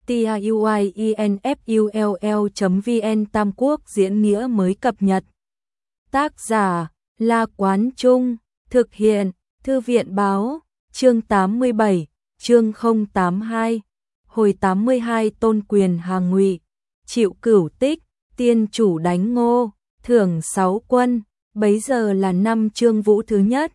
tiuinfull.vn Tam Quốc diễn nghĩa mới cập nhật. Tác giả La Quán Trung, thực hiện Thư viện Báo, chương 87, chương 082, hồi 82 Tôn Quyền hàng Ngụy, chịu cửu tích, tiên chủ đánh Ngô, thưởng 6 quân, bấy giờ là năm Trương Vũ thứ nhất,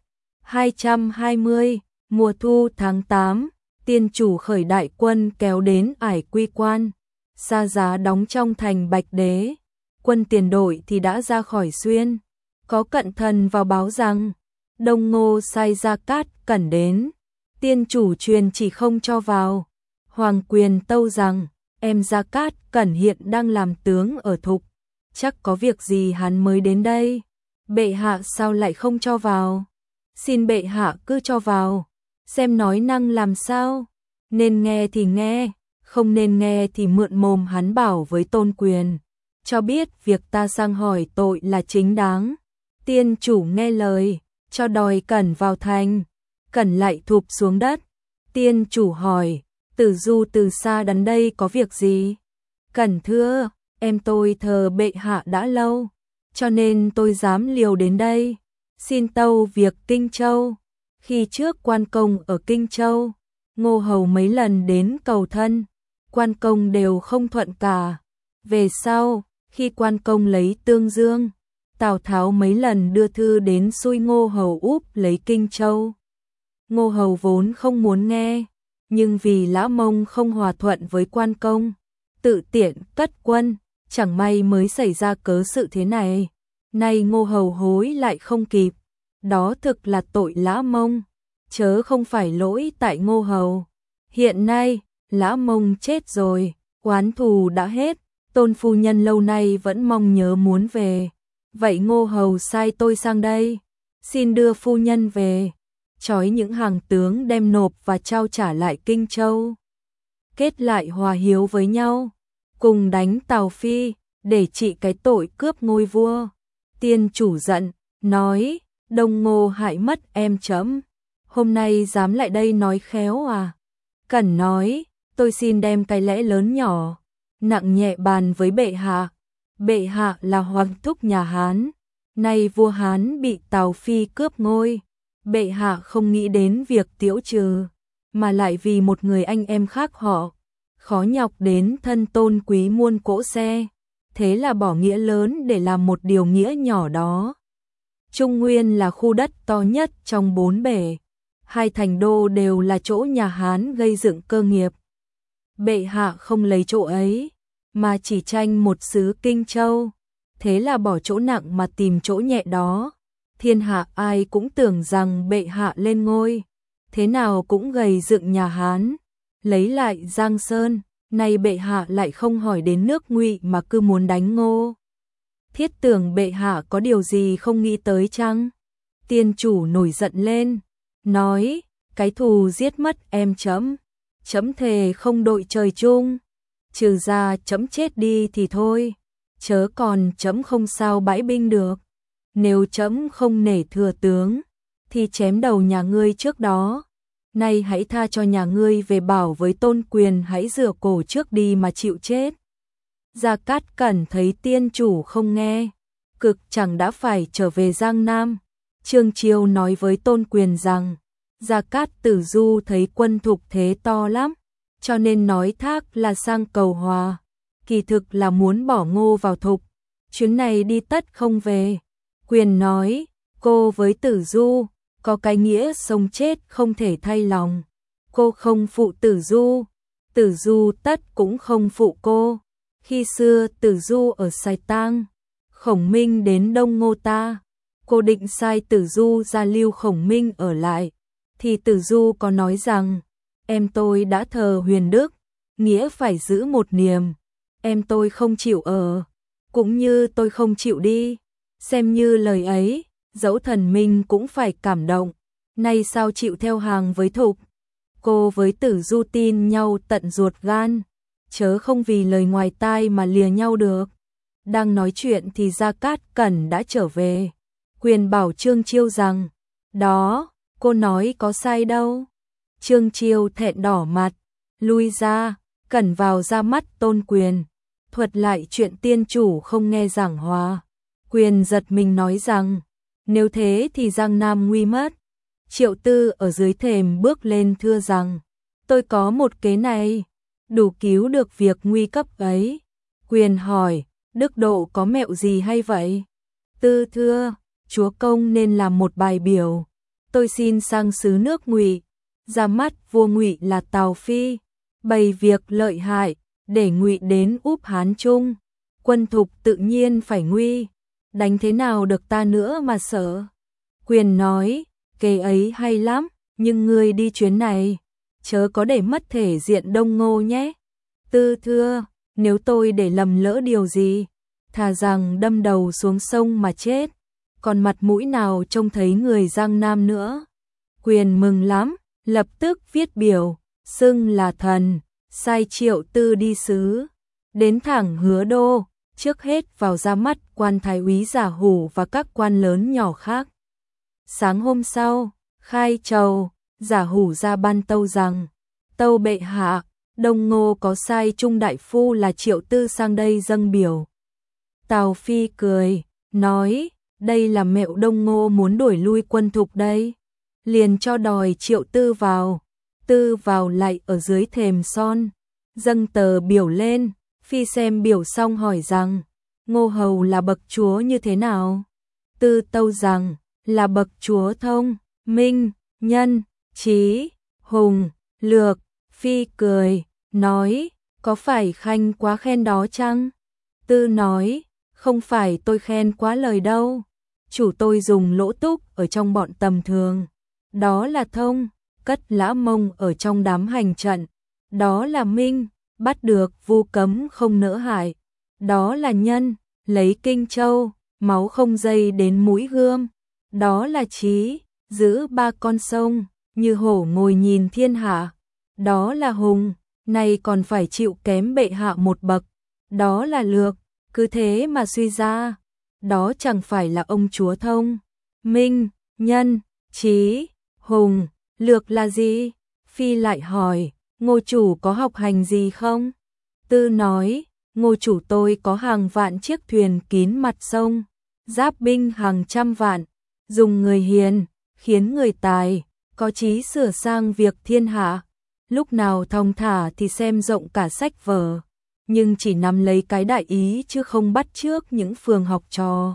220, mùa thu tháng 8, tiên chủ khởi đại quân kéo đến Ải Quy Quan, xa giá đóng trong thành Bạch Đế, quân tiền đội thì đã ra khỏi Xuyên, có cận thần vào báo rằng, Đông Ngô sai Gia Cát Cẩn đến, tiên chủ truyền chỉ không cho vào, Hoàng Quyền tâu rằng, em Gia Cát Cẩn hiện đang làm tướng ở Thục, chắc có việc gì hắn mới đến đây, bệ hạ sao lại không cho vào, xin bệ hạ cứ cho vào, xem nói năng làm sao, nên nghe thì nghe, không nên nghe thì mượn mồm hắn bảo với Tôn Quyền, cho biết việc ta sang hỏi tội là chính đáng, tiên chủ nghe lời, cho đòi Cẩn vào thành, Cẩn lại thụp xuống đất, tiên chủ hỏi, Tử Du từ xa đến đây có việc gì? Cẩn thưa, em tôi thờ bệ hạ đã lâu, cho nên tôi dám liều đến đây, xin tâu việc Kinh Châu. Khi trước Quan Công ở Kinh Châu, Ngô Hầu mấy lần đến cầu thân, Quan Công đều không thuận cả. Về sau, khi Quan Công lấy Tương Dương, Tào Tháo mấy lần đưa thư đến xui Ngô Hầu úp lấy Kinh Châu. Ngô Hầu vốn không muốn nghe, nhưng vì Lã Mông không hòa thuận với Quan Công, tự tiện cất quân, chẳng may mới xảy ra cớ sự thế này. Nay Ngô Hầu hối lại không kịp, đó thực là tội Lã Mông, chớ không phải lỗi tại Ngô Hầu. Hiện nay, Lã Mông chết rồi, oán thù đã hết, Tôn phu nhân lâu nay vẫn mong nhớ muốn về. Vậy Ngô Hầu sai tôi sang đây, xin đưa phu nhân về, trói những hàng tướng đem nộp và trao trả lại Kinh Châu. Kết lại hòa hiếu với nhau, cùng đánh Tào Phi, để trị cái tội cướp ngôi vua. Tiên chủ giận, nói, Đông Ngô hại mất em chấm, hôm nay dám lại đây nói khéo à? Cẩn nói, tôi xin đem cái lẽ lớn nhỏ, nặng nhẹ bàn với bệ hạ. Bệ hạ là hoàng thúc nhà Hán, nay vua Hán bị Tào Phi cướp ngôi, bệ hạ không nghĩ đến việc tiễu trừ, mà lại vì một người anh em khác họ, khó nhọc đến thân tôn quý muôn cỗ xe, thế là bỏ nghĩa lớn để làm một điều nghĩa nhỏ đó. Trung Nguyên là khu đất to nhất trong 4 bể, 2 thành đô đều là chỗ nhà Hán gây dựng cơ nghiệp. Bệ hạ không lấy chỗ ấy, mà chỉ tranh một xứ Kinh Châu, thế là bỏ chỗ nặng mà tìm chỗ nhẹ đó. Thiên hạ ai cũng tưởng rằng bệ hạ lên ngôi, thế nào cũng gầy dựng nhà Hán, lấy lại Giang Sơn, nay bệ hạ lại không hỏi đến nước Ngụy mà cứ muốn đánh Ngô. Thiết tưởng bệ hạ có điều gì không nghĩ tới chăng? Tiên chủ nổi giận lên, nói, cái thù giết mất em chấm, chấm thề không đội trời chung, trừ ra chấm chết đi thì thôi, chớ còn chấm không sao bãi binh được. Nếu chấm không nể thừa tướng, thì chém đầu nhà ngươi trước đó. Nay hãy tha cho nhà ngươi về bảo với Tôn Quyền hãy rửa cổ trước đi mà chịu chết. Gia Cát Cẩn thấy tiên chủ không nghe, cực chẳng đã phải trở về Giang Nam. Trương Chiêu nói với Tôn Quyền rằng, Gia Cát Tử Du thấy quân Thục thế to lắm, cho nên nói thác là sang cầu hòa. Kỳ thực là muốn bỏ Ngô vào Thục, chuyến này đi tất không về. Quyền nói, cô với Tử Du, có cái nghĩa sống chết không thể thay lòng. Cô không phụ Tử Du tất cũng không phụ cô. Khi xưa Tử Du ở Sài Tang, Khổng Minh đến Đông Ngô ta, cô định sai Tử Du ra lưu Khổng Minh ở lại, thì Tử Du có nói rằng, em tôi đã thờ Huyền Đức, nghĩa phải giữ một niềm, em tôi không chịu ở, cũng như tôi không chịu đi, xem như lời ấy, dẫu thần minh cũng phải cảm động, nay sao chịu theo hàng với Thục. Cô với Tử Du tin nhau tận ruột gan, chớ không vì lời ngoài tai mà lìa nhau được. Đang nói chuyện thì Gia Cát Cẩn đã trở về. Quyền bảo Trương Chiêu rằng, đó, cô nói có sai đâu. Trương Chiêu thẹn đỏ mặt, lui ra, cẩn vào ra mắt Tôn Quyền, thuật lại chuyện tiên chủ không nghe giảng hòa. Quyền giật mình nói rằng, nếu thế thì Giang Nam nguy mất. Triệu Tư ở dưới thềm bước lên thưa rằng, tôi có một kế này, đủ cứu được việc nguy cấp ấy. Quyền hỏi, Đức Độ có mẹo gì hay vậy? Tư thưa, chúa công nên làm một bài biểu. Tôi xin sang xứ nước Ngụy, ra mắt vua Ngụy là Tào Phi, bày việc lợi hại, để Ngụy đến úp Hán Trung. Quân Thục tự nhiên phải nguy, đánh thế nào được ta nữa mà sợ. Quyền nói, kế ấy hay lắm, nhưng ngươi đi chuyến này, chớ có để mất thể diện Đông Ngô nhé. Tư thưa, nếu tôi để lầm lỡ điều gì, thà rằng đâm đầu xuống sông mà chết, còn mặt mũi nào trông thấy người Giang Nam nữa. Quyền mừng lắm, lập tức viết biểu, xưng là thần, sai Triệu Tư đi sứ, đến thẳng Hứa Đô, trước hết vào ra mắt quan thái úy Giả Hủ và các quan lớn nhỏ khác. Sáng hôm sau, khai trầu, Giả Hủ ra ban tâu rằng, tâu bệ hạ, Đông Ngô có sai Trung đại phu là Triệu Tư sang đây dâng biểu. Tào Phi cười, nói, đây là mẹo Đông Ngô muốn đuổi lui quân Thục đây. Liền cho đòi Triệu Tư vào. Tư vào lại ở dưới thềm son, dâng tờ biểu lên. Phi xem biểu xong hỏi rằng, Ngô hầu là bậc chúa như thế nào? Tư tâu rằng, là bậc chúa thông, minh, nhân, trí, hùng, lược. Phi cười, nói, có phải khanh quá khen đó chăng? Tư nói, không phải tôi khen quá lời đâu, chủ tôi dùng lỗ túc ở trong bọn tầm thường, đó là thông, cất Lã Mông ở trong đám hành trận, đó là minh, bắt được vu cấm không nỡ hại, đó là nhân, lấy Kinh Châu, máu không dây đến mũi gươm, đó là trí, giữ ba con sông, như hổ ngồi nhìn thiên hạ, đó là hùng, này còn phải chịu kém bệ hạ một bậc, đó là lược, cứ thế mà suy ra, đó chẳng phải là ông chúa thông, minh, nhân, trí, hùng, lược là gì? Phi lại hỏi, Ngô chủ có học hành gì không? Tư nói, Ngô chủ tôi có hàng vạn chiếc thuyền kín mặt sông, giáp binh hàng trăm vạn, dùng người hiền, khiến người tài, có chí sửa sang việc thiên hạ. Lúc nào thong thả thì xem rộng cả sách vở, nhưng chỉ nắm lấy cái đại ý chứ không bắt chước những phường học trò.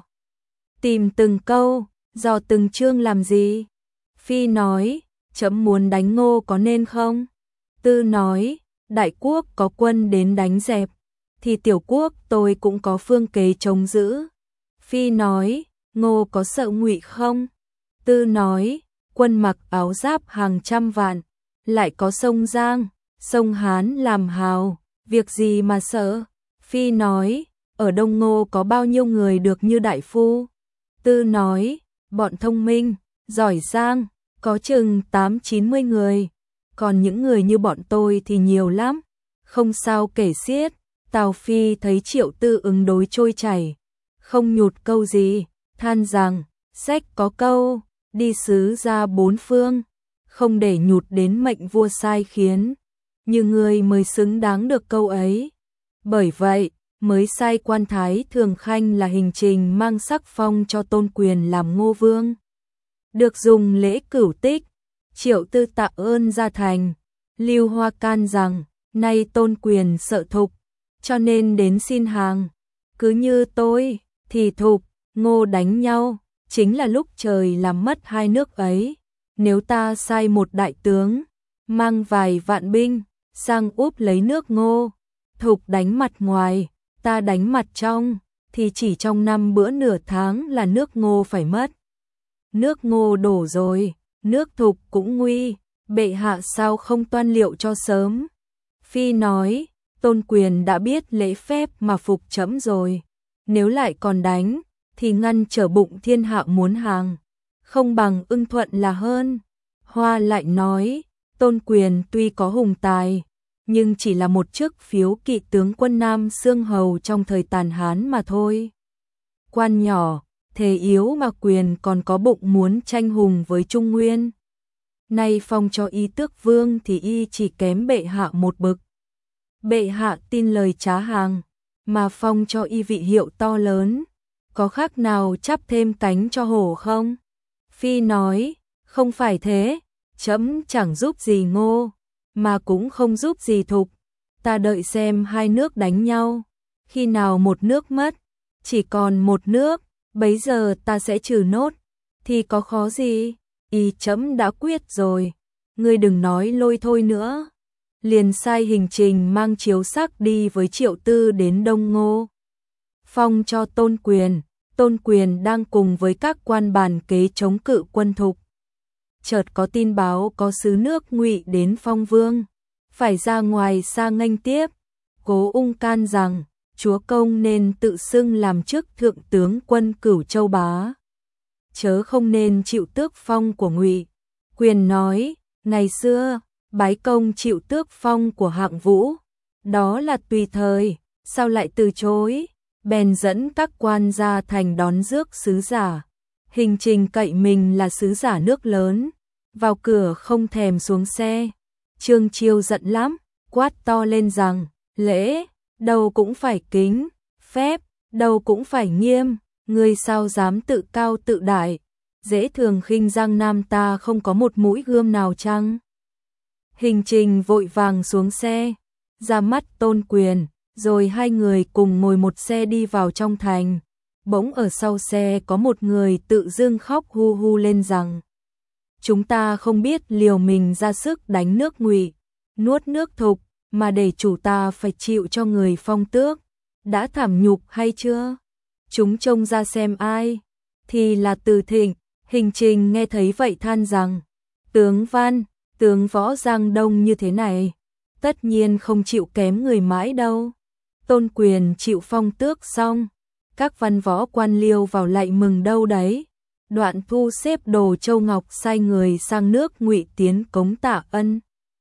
Tìm từng câu, dò từng chương làm gì? Phi nói, trẫm muốn đánh Ngô có nên không? Tư nói, đại quốc có quân đến đánh dẹp, thì tiểu quốc tôi cũng có phương kế chống giữ. Phi nói, Ngô có sợ Ngụy không? Tư nói, quân mặc áo giáp hàng trăm vạn, lại có sông Giang, sông Hán làm hào, việc gì mà sợ? Phi nói, ở Đông Ngô có bao nhiêu người được như đại phu? Tư nói, bọn thông minh, giỏi giang, có chừng 8-90 người, còn những người như bọn tôi thì nhiều lắm, không sao kể xiết. Tào Phi thấy Triệu Tư ứng đối trôi chảy, không nhụt câu gì, than rằng, sách có câu, đi sứ ra bốn phương, không để nhụt đến mệnh vua sai khiến, như người mới xứng đáng được câu ấy. Bởi vậy, mới sai quan thái thường khanh là hình trình mang sắc phong cho Tôn Quyền làm Ngô Vương. Được dùng lễ cửu tích, Triệu Tư tạ ơn ra thành, Lưu Hoa can rằng, nay Tôn Quyền sợ Thục, cho nên đến xin hàng. Cứ như tôi, thì Thục, Ngô đánh nhau, chính là lúc trời làm mất hai nước ấy. Nếu ta sai một đại tướng, mang vài vạn binh, sang úp lấy nước Ngô, Thục đánh mặt ngoài, ta đánh mặt trong, thì chỉ trong 5 bữa nửa tháng là nước Ngô phải mất. Nước Ngô đổ rồi, nước Thục cũng nguy, bệ hạ sao không toan liệu cho sớm. Phi nói, Tôn Quyền đã biết lễ phép mà phục trẫm rồi, nếu lại còn đánh, thì ngăn trở bụng thiên hạ muốn hàng, không bằng ưng thuận là hơn. Hoa lại nói, Tôn Quyền tuy có hùng tài, nhưng chỉ là một chức phiếu kỵ tướng quân Nam Xương Hầu trong thời Tàn Hán mà thôi. Quan nhỏ, thể yếu mà Quyền còn có bụng muốn tranh hùng với Trung Nguyên. Nay phong cho y tước vương thì y chỉ kém bệ hạ một bậc. Bệ hạ tin lời trá hàng, mà phong cho y vị hiệu to lớn, có khác nào chắp thêm cánh cho hổ không? Phi nói, không phải thế, trẫm chẳng giúp gì Ngô, mà cũng không giúp gì Thục, ta đợi xem hai nước đánh nhau, khi nào một nước mất, chỉ còn một nước, bấy giờ ta sẽ trừ nốt, thì có khó gì, ý trẫm đã quyết rồi, ngươi đừng nói lôi thôi nữa. Liền sai Hình Trình mang chiếu sắc đi với Triệu Tư đến Đông Ngô. Phong cho Tôn Quyền đang cùng với các quan bàn kế chống cự quân Thục. Chợt có tin báo có sứ nước Ngụy đến Phong Vương, phải ra ngoài xa nghênh tiếp. Cố Ung can rằng, chúa công nên tự xưng làm chức thượng tướng quân Cửu Châu bá, chớ không nên chịu tước phong của Ngụy. Quyền nói, ngày xưa bái công chịu tước phong của Hạng Vũ, đó là tùy thời, sao lại từ chối? Bèn dẫn các quan ra thành đón rước sứ giả. Hình Trình cậy mình là sứ giả nước lớn, vào cửa không thèm xuống xe. Trương Chiêu giận lắm, quát to lên rằng, lễ, đâu cũng phải kính, phép, đâu cũng phải nghiêm, ngươi sao dám tự cao tự đại, dễ thường khinh Giang Nam ta không có một mũi gươm nào chăng? Hình Trình vội vàng xuống xe, ra mắt Tôn Quyền, rồi hai người cùng ngồi một xe đi vào trong thành. Bỗng ở sau xe có một người tự dưng khóc hu hu lên rằng, chúng ta không biết liều mình ra sức đánh nước Ngụy, nuốt nước Thục, mà để chủ ta phải chịu cho người Phong tước, đã thảm nhục hay chưa? Chúng trông ra xem ai? Thì là Từ Thịnh. Hình Trình nghe thấy vậy than rằng, tướng Văn, tướng võ Giang Đông như thế này, tất nhiên không chịu kém người mãi đâu. Tôn Quyền chịu phong tước xong, các văn võ quan liêu vào lạy mừng đâu đấy. Đoạn thu xếp đồ châu ngọc sai người sang nước Ngụy tiến cống tạ ân.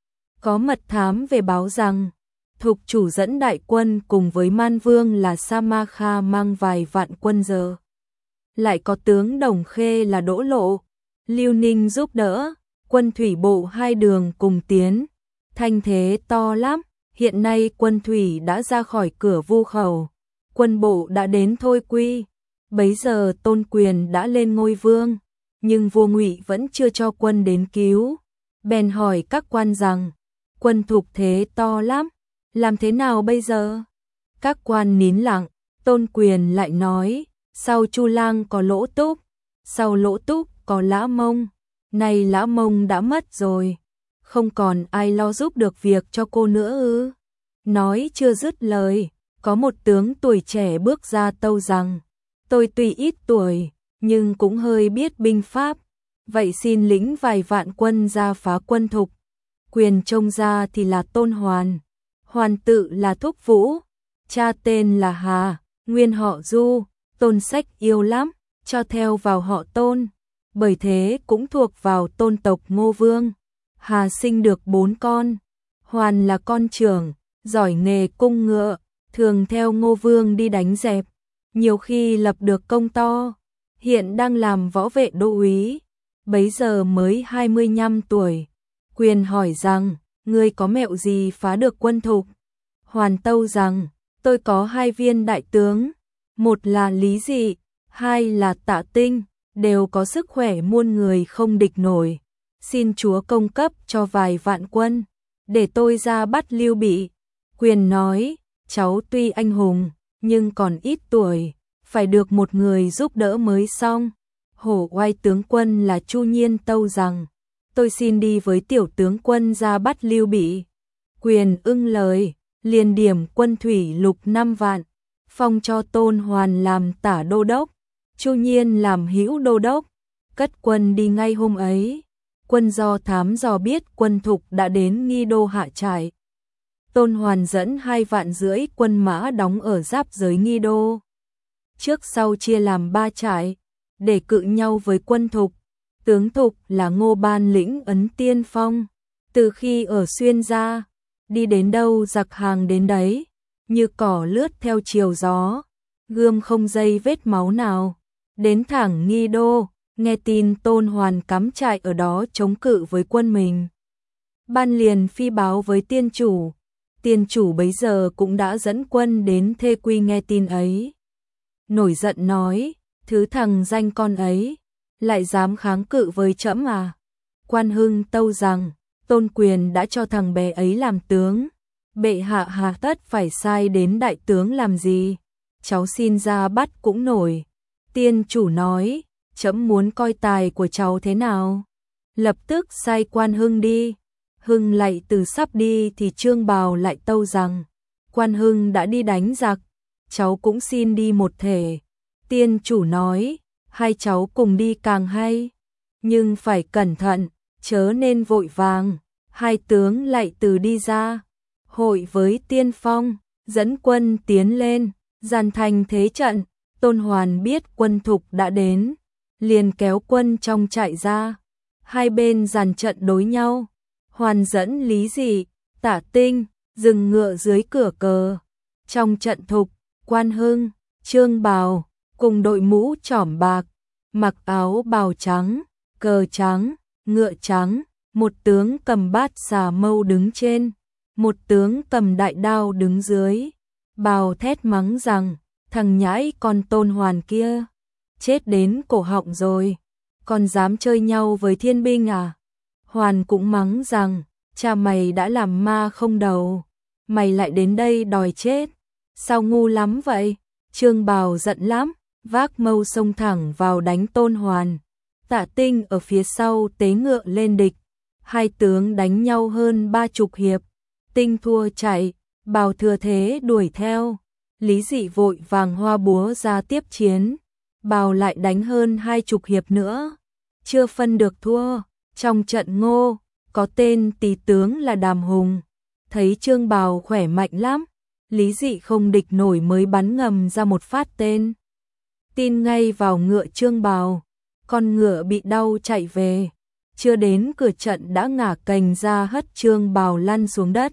Có mật thám về báo rằng, Thục chủ dẫn đại quân cùng với Man Vương là Sa Ma Kha mang vài vạn quân giờ. Lại có tướng Đồng Khê là Đỗ Lộ, Lưu Ninh giúp đỡ, quân thủy bộ hai đường cùng tiến. Thanh thế to lắm, hiện nay quân thủy đã ra khỏi cửa Vu Khẩu, quân bộ đã đến Thôi Quy. Bấy giờ Tôn Quyền đã lên ngôi vương, nhưng vua Ngụy vẫn chưa cho quân đến cứu. Bèn hỏi các quan rằng, quân Thục thế to lắm, làm thế nào bây giờ? Các quan nín lặng, Tôn Quyền lại nói, sau Chu Lang có Lỗ Túc, sau Lỗ Túc có Lã Mông, nay Lã Mông đã mất rồi, không còn ai lo giúp được việc cho cô nữa ư? Nói chưa dứt lời, có một tướng tuổi trẻ bước ra tâu rằng, tôi tuy ít tuổi, nhưng cũng hơi biết binh pháp, vậy xin lĩnh vài vạn quân ra phá quân Thục. Quyền trông ra thì là Tôn Hoàn, Hoàn tự là Thúc Vũ, cha tên là Hà, nguyên họ Du, Tôn Sách yêu lắm, cho theo vào họ Tôn, bởi thế cũng thuộc vào Tôn tộc Ngô Vương. Hà sinh được 4 con, Hoàn là con trưởng, giỏi nghề cung ngựa, thường theo Ngô Vương đi đánh dẹp, nhiều khi lập được công to, hiện đang làm võ vệ đô úy, bấy giờ mới 25 tuổi. Quyền hỏi rằng, ngươi có mẹo gì phá được quân Thục? Hoàn tâu rằng, tôi có 2 viên đại tướng, một là Lý Dị, 2 là Tạ Tinh, đều có sức khỏe muôn người không địch nổi. Xin chúa công cấp cho vài vạn quân, để tôi ra bắt Lưu Bị. Quyền nói, cháu tuy anh hùng, nhưng còn ít tuổi, phải được một người giúp đỡ mới xong. Hổ oai tướng quân là Chu Nhiên tâu rằng, tôi xin đi với tiểu tướng quân ra bắt Lưu Bị. Quyền ưng lời, liền điểm quân thủy lục 5 vạn, phong cho Tôn Hoàn làm tả đô đốc, Chu Nhiên làm hữu đô đốc, cất quân đi ngay hôm ấy. Quân do thám dò biết quân Thục đã đến Nghi Đô hạ trại. Tôn Hoàn dẫn 2,5 vạn quân mã đóng ở giáp giới Nghi Đô. Trước sau chia làm 3 trại, để cự nhau với quân Thục. Tướng Thục là Ngô Ban lĩnh ấn tiên phong, từ khi ở Xuyên ra, đi đến đâu giặc hàng đến đấy, như cỏ lướt theo chiều gió, gươm không dây vết máu nào. Đến thẳng Nghi Đô, nghe tin Tôn Hoàn cắm trại ở đó chống cự với quân mình. Ban liền phi báo với tiên chủ, Tiên chủ bấy giờ cũng đã dẫn quân đến Thê Quy nghe tin ấy. Nổi giận nói, thứ thằng danh con ấy, lại dám kháng cự với trẫm à? Quan Hưng tâu rằng, Tôn Quyền đã cho thằng bé ấy làm tướng, bệ hạ hà tất phải sai đến đại tướng làm gì, cháu xin ra bắt cũng nổi. Tiên chủ nói, trẫm muốn coi tài của cháu thế nào. Lập tức sai Quan Hưng đi. Hưng lại từ sắp đi thì Trương Bào lại tâu rằng, Quan Hưng đã đi đánh giặc, cháu cũng xin đi một thể. Tiên chủ nói, hai cháu cùng đi càng hay, nhưng phải cẩn thận, chớ nên vội vàng. Hai tướng lại từ đi ra, hội với Tiên Phong, dẫn quân tiến lên, dàn thành thế trận. Tôn Hoàn biết quân thục đã đến, liền kéo quân trong trại ra, hai bên dàn trận đối nhau. Hoàn dẫn Lý Dị, Tả Tinh, dừng ngựa dưới cửa cờ. Trong trận thục, Quan Hưng, Trương Bào, cùng đội mũ trỏm bạc, mặc áo bào trắng, cờ trắng, ngựa trắng, một tướng cầm bát xà mâu đứng trên, một tướng cầm đại đao đứng dưới. Bào thét mắng rằng, thằng nhãi con Tôn Hoàn kia, chết đến cổ họng rồi, còn dám chơi nhau với thiên binh à? Hoàn cũng mắng rằng, cha mày đã làm ma không đầu, mày lại đến đây đòi chết, sao ngu lắm vậy? Trương Bào giận lắm, vác mâu xông thẳng vào đánh Tôn Hoàn. Tạ Tinh ở phía sau tế ngựa lên địch, hai tướng đánh nhau hơn 30 hiệp, Tinh thua chạy, Bào thừa thế đuổi theo. Lý Dị vội vàng hoa búa ra tiếp chiến, Bào lại đánh hơn 20 hiệp nữa, chưa phân được thua. Trong trận Ngô, có tên tỳ tướng là Đàm Hùng, thấy Trương Bào khỏe mạnh lắm, Lý Dị không địch nổi mới bắn ngầm ra một phát tên tin ngay vào ngựa Trương Bào, con ngựa bị đau chạy về, chưa đến cửa trận đã ngả cành ra hất Trương Bào lăn xuống đất.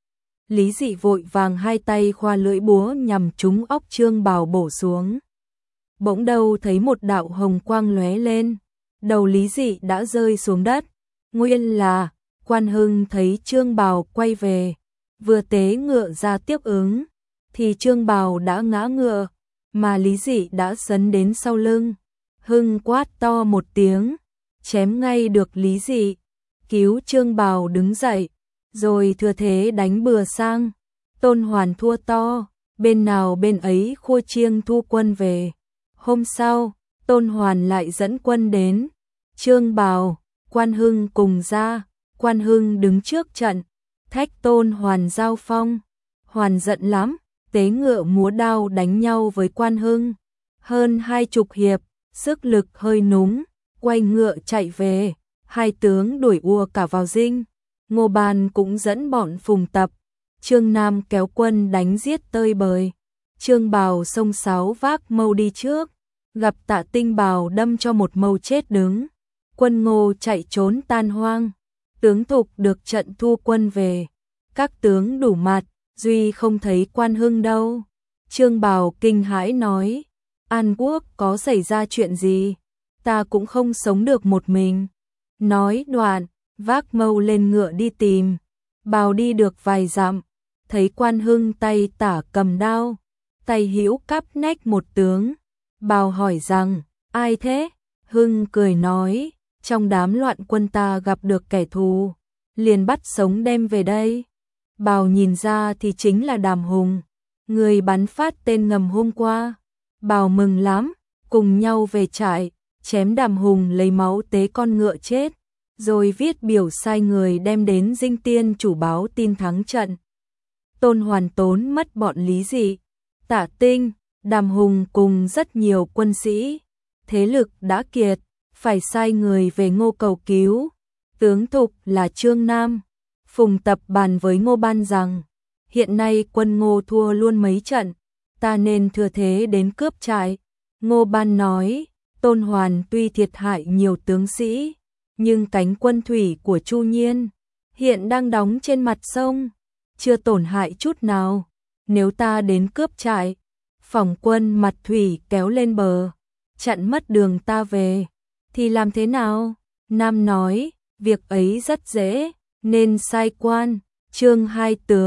Lý Dị vội vàng hai tay khoa lưỡi búa nhằm trúng óc Trương Bào bổ xuống. Bỗng đâu thấy một đạo hồng quang lóe lên, đầu Lý Dị đã rơi xuống đất. Nguyên là Quan Hưng thấy Trương Bào quay về, vừa tế ngựa ra tiếp ứng, thì Trương Bào đã ngã ngựa, mà Lý Dị đã sấn đến sau lưng. Hưng quát to một tiếng, chém ngay được Lý Dị, cứu Trương Bào đứng dậy, rồi thừa thế đánh bừa sang. Tôn Hoàn thua to, bên nào bên ấy khua chiêng thu quân về. Hôm sau, Tôn Hoàn lại dẫn quân đến, Trương Bào, Quan Hưng cùng ra. Quan Hưng đứng trước trận, thách Tôn Hoàn giao phong. Hoàn giận lắm, tế ngựa múa đao đánh nhau với Quan Hưng. Hơn 20 hiệp, sức lực hơi núng, quay ngựa chạy về, hai tướng đuổi ùa cả vào dinh. Ngô Ban cũng dẫn bọn Phùng Tập, Trương Nam kéo quân đánh giết tơi bời. Trương Bào xông sáo vác mâu đi trước, gặp Tạ Tinh Bào đâm cho một mâu chết đứng. Quân Ngô chạy trốn tan hoang, tướng Thục được trận thu quân về. Các tướng đủ mặt, duy không thấy Quan Hưng đâu. Trương Bào kinh hãi nói, An Quốc có xảy ra chuyện gì? Ta cũng không sống được một mình. Nói đoạn, vác mâu lên ngựa đi tìm. Bào đi được vài dặm, thấy Quan Hưng tay tả cầm đao, tay hữu cắp nách một tướng. Bào hỏi rằng, ai thế? Hưng cười nói, trong đám loạn quân ta gặp được kẻ thù, liền bắt sống đem về đây. Bào nhìn ra thì chính là Đàm Hùng, người bắn phát tên ngầm hôm qua. Bào mừng lắm, cùng nhau về trại, chém Đàm Hùng lấy máu tế con ngựa chết, rồi viết biểu sai người đem đến dinh tiên chủ báo tin thắng trận. Tôn Hoàn tốn mất bọn Lý Dị, Tả Tinh, Đàm Hùng cùng rất nhiều quân sĩ, thế lực đã kiệt, phải sai người về Ngô cầu cứu. Tướng Thục là Trương Nam, Phùng Tập bàn với Ngô Ban rằng, hiện nay quân Ngô thua luôn mấy trận, ta nên thừa thế đến cướp trại. Ngô Ban nói, Tôn Hoàn tuy thiệt hại nhiều tướng sĩ, nhưng cánh quân thủy của Chu Nhiên hiện đang đóng trên mặt sông, chưa tổn hại chút nào. Nếu ta đến cướp trại, phòng quân mặt thủy kéo lên bờ, chặn mất đường ta về, thì làm thế nào? Nam nói, việc ấy rất dễ, nên sai Quan, Trương hai tướng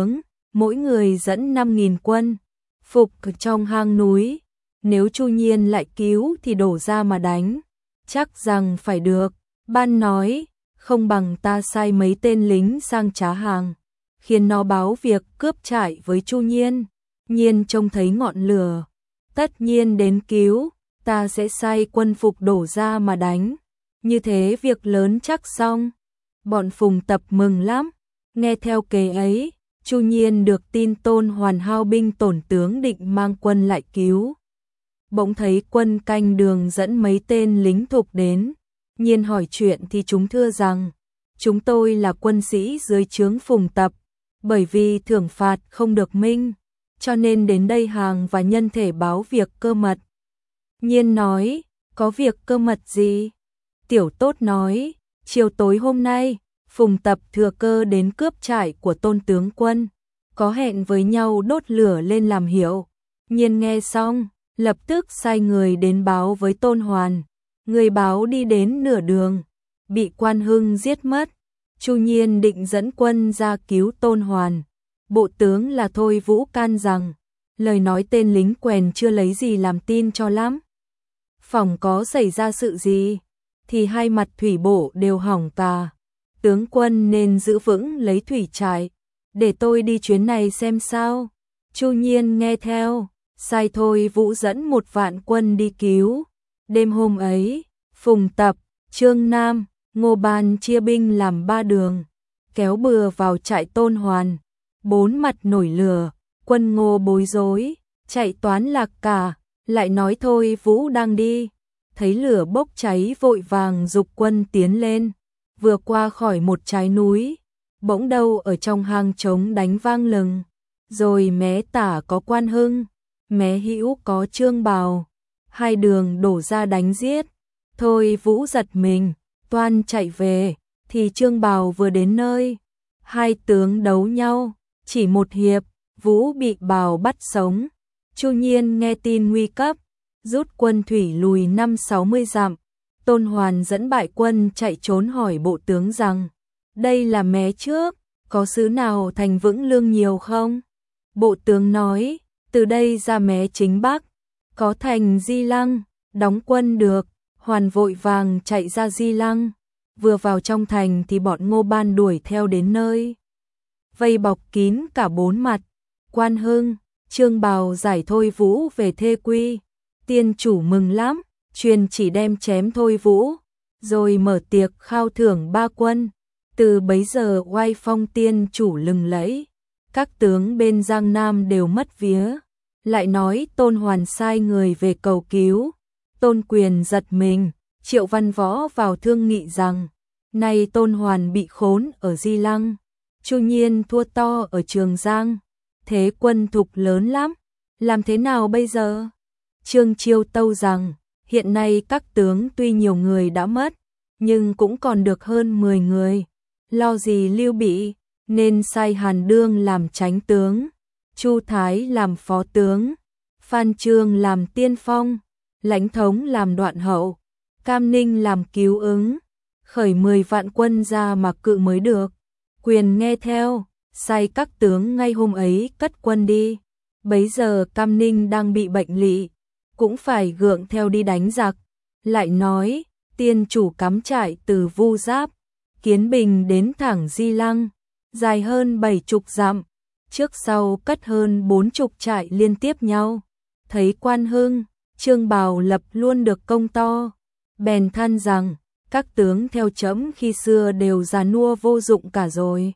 mỗi người dẫn 5.000 quân, phục trong hang núi, nếu Chu Nhiên lại cứu thì đổ ra mà đánh, chắc rằng phải được. Ban nói, không bằng ta sai mấy tên lính sang trá hàng, khiến nó báo việc cướp trại với Chu Nhiên. Nhiên trông thấy ngọn lửa, tất nhiên đến cứu, ta sẽ sai quân phục đổ ra mà đánh. Như thế việc lớn chắc xong. Bọn Phùng Tập mừng lắm, nghe theo kế ấy, Chu Nhiên được tin Tôn Hoàn hao binh tổn tướng định mang quân lại cứu. Bỗng thấy quân canh đường dẫn mấy tên lính thục đến, Nhiên hỏi chuyện thì chúng thưa rằng, chúng tôi là quân sĩ dưới trướng Phùng Tập, bởi vì thưởng phạt không được minh, cho nên đến đây hàng và nhân thể báo việc cơ mật. Nhiên nói, có việc cơ mật gì? Tiểu Tốt nói, chiều tối hôm nay, Phùng Tập thừa cơ đến cướp trại của Tôn tướng quân, có hẹn với nhau đốt lửa lên làm hiệu. Nhiên nghe xong, lập tức sai người đến báo với Tôn Hoàn. Người báo đi đến nửa đường, bị Quan Hưng giết mất. Chu Nhiên định dẫn quân ra cứu Tôn Hoàn. Bộ tướng là Thôi Vũ can rằng, lời nói tên lính quèn chưa lấy gì làm tin cho lắm. Phòng có xảy ra sự gì, thì hai mặt thủy bộ đều hỏng cả. Tướng quân nên giữ vững lấy thủy trại, để tôi đi chuyến này xem sao. Chu Nhiên nghe theo, sai Thôi Vũ dẫn 1 vạn quân đi cứu. Đêm hôm ấy, Phùng Tập, Trương Nam, Ngô Ban chia binh làm 3 đường, kéo bừa vào trại Tôn Hoàn. 4 mặt nổi lửa, quân Ngô bối rối, chạy toán lạc cả, lại nói Thôi Vũ đang đi. Thấy lửa bốc cháy vội vàng giục quân tiến lên, vừa qua khỏi một trái núi, bỗng đâu ở trong hang trống đánh vang lừng, rồi mé tả có Quan Hưng, mé hữu có Trương Bào, hai đường đổ ra đánh giết. Thôi Vũ giật mình, toan chạy về, thì Trương Bào vừa đến nơi, hai tướng đấu nhau, chỉ một hiệp, Vũ bị Bào bắt sống. Chu Nhiên nghe tin nguy cấp, rút quân thủy lùi 50-60 dặm. Tôn Hoàn dẫn bại quân chạy trốn hỏi bộ tướng rằng, đây là mé trước, có xứ nào thành vững lương nhiều không? Bộ tướng nói, từ đây ra mé chính bắc, có thành Di Lăng, đóng quân được. Hoàn vội vàng chạy ra Di Lăng, vừa vào trong thành thì bọn Ngô Ban đuổi theo đến nơi, vây bọc kín cả 4 mặt. Quan Hưng, Trương Bào giải Thôi Vũ về thê quy, tiên chủ mừng lắm, truyền chỉ đem chém Thôi Vũ, rồi mở tiệc khao thưởng 3 quân. Từ bấy giờ oai phong tiên chủ lừng lẫy, các tướng bên Giang Nam đều mất vía. Lại nói Tôn Hoàn sai người về cầu cứu. Tôn Quyền giật mình, Triệu Văn Võ vào thương nghị rằng, nay Tôn Hoàn bị khốn ở Di Lăng, Chu Nhiên thua to ở Trường Giang, thế quân thục lớn lắm, làm thế nào bây giờ? Trương Chiêu tâu rằng, hiện nay các tướng tuy nhiều người đã mất, nhưng cũng còn được hơn 10 người, lo gì Lưu Bị, nên sai Hàn Đương làm chánh tướng, Chu Thái làm phó tướng, Phan Chương làm tiên phong, Lãnh Thống làm đoạn hậu, Cam Ninh làm cứu ứng, khởi 10 vạn quân ra mà cự mới được. Quyền nghe theo, sai các tướng ngay hôm ấy cất quân đi. Bấy giờ Cam Ninh đang bị bệnh lị, cũng phải gượng theo đi đánh giặc. Lại nói, tiên chủ cắm trại từ Vu Giáp, Kiến Bình đến thẳng Di Lăng, dài hơn 70 dặm, trước sau cất hơn 40 trại liên tiếp nhau. Thấy Quan Hưng, Trương Bào lập luôn được công to, bèn than rằng, các tướng theo trẫm khi xưa đều già nua vô dụng cả rồi.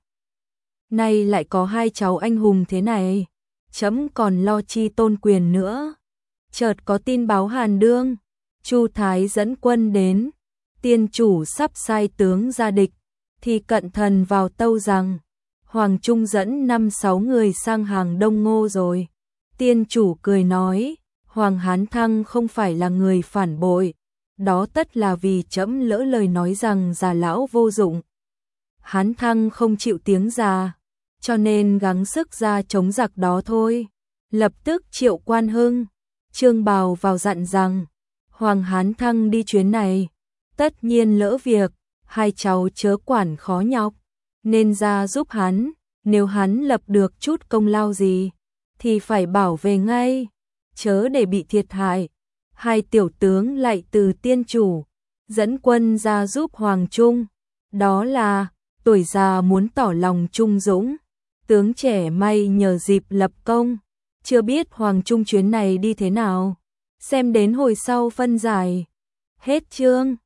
Nay lại có 2 cháu anh hùng thế này, trẫm còn lo chi Tôn Quyền nữa. Chợt có tin báo Hàn Đương, Chu Thái dẫn quân đến, tiên chủ sắp sai tướng ra địch, thì cận thần vào tâu rằng, Hoàng Trung dẫn 5-6 người sang hàng Đông Ngô rồi. Tiên chủ cười nói, Hoàng Hán Thăng không phải là người phản bội, đó tất là vì trẫm lỡ lời nói rằng già lão vô dụng. Hán Thăng không chịu tiếng già, cho nên gắng sức ra chống giặc đó thôi. Lập tức triệu Quan Hưng, Trương Bào vào dặn rằng, Hoàng Hán Thăng đi chuyến này, tất nhiên lỡ việc, 2 cháu chớ quản khó nhọc, nên ra giúp hắn. nếu hắn lập được chút công lao gì, thì phải bảo về ngay, chớ để bị thiệt hại. Hai tiểu tướng lại từ tiên chủ, dẫn quân ra giúp Hoàng Trung, đó là tuổi già muốn tỏ lòng trung dũng, tướng trẻ may nhờ dịp lập công, chưa biết Hoàng Trung chuyến này đi thế nào, xem đến hồi sau phân giải. Hết chương.